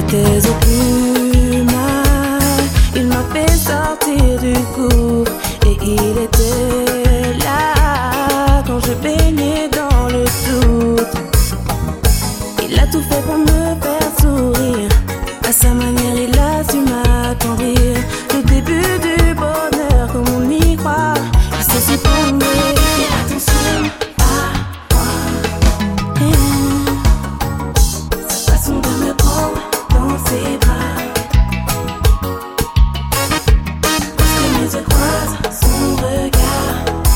j'étais au plus mal. Il m'a fait sortir du gouffre et il était là quand je baignais dans le doute. Il a tout fait pour me faire sourire. À sa manière, il a su m'attendrir. Le début du bonheur, comme on y croit, il s'est si tombé. Fais attention à moi. Sa façon de me prendre dans ses bras. Lorsque mes yeux croisent son regard,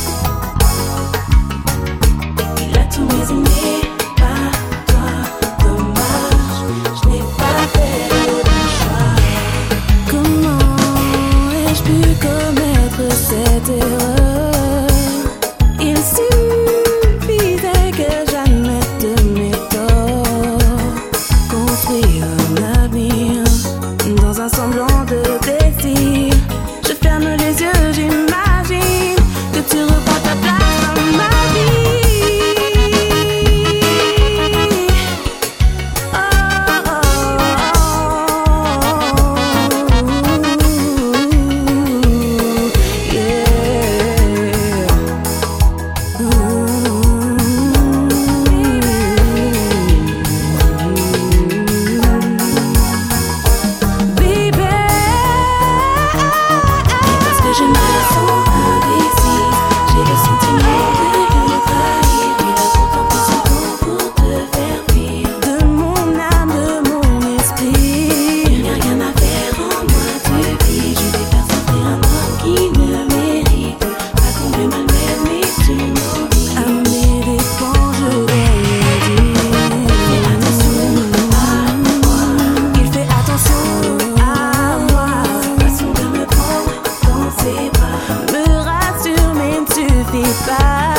il a tout maisiné. Pas toi, dommage, je n'ai pas fait le bon choix. Comment ai-je pu commettre cette erreur? Il suffisait que j'admette mes torts. Construire un avenir dans un semblant de plaisir. Je ferme les yeux, j'imagine que tu reprends ta place dans ma vie. Oh, oh, oh, yeah. Baby, parce que je me sens indécis, j'ai le sentiment de le trahir. Il a pourtant pris son temps pour te faire fuir de mon âme, de mon esprit. Il n'y a rien à faire en moi depuis. Je vais faire souffrir un homme qui ne mérite pas qu'on me malmène, mais tu m'oublies. À mes dépens, je l'ai dit. Fais attention à moi. Il fait attention à moi. Sa façon de me prendre dans ses bras me rassure, mais ne suffit pas.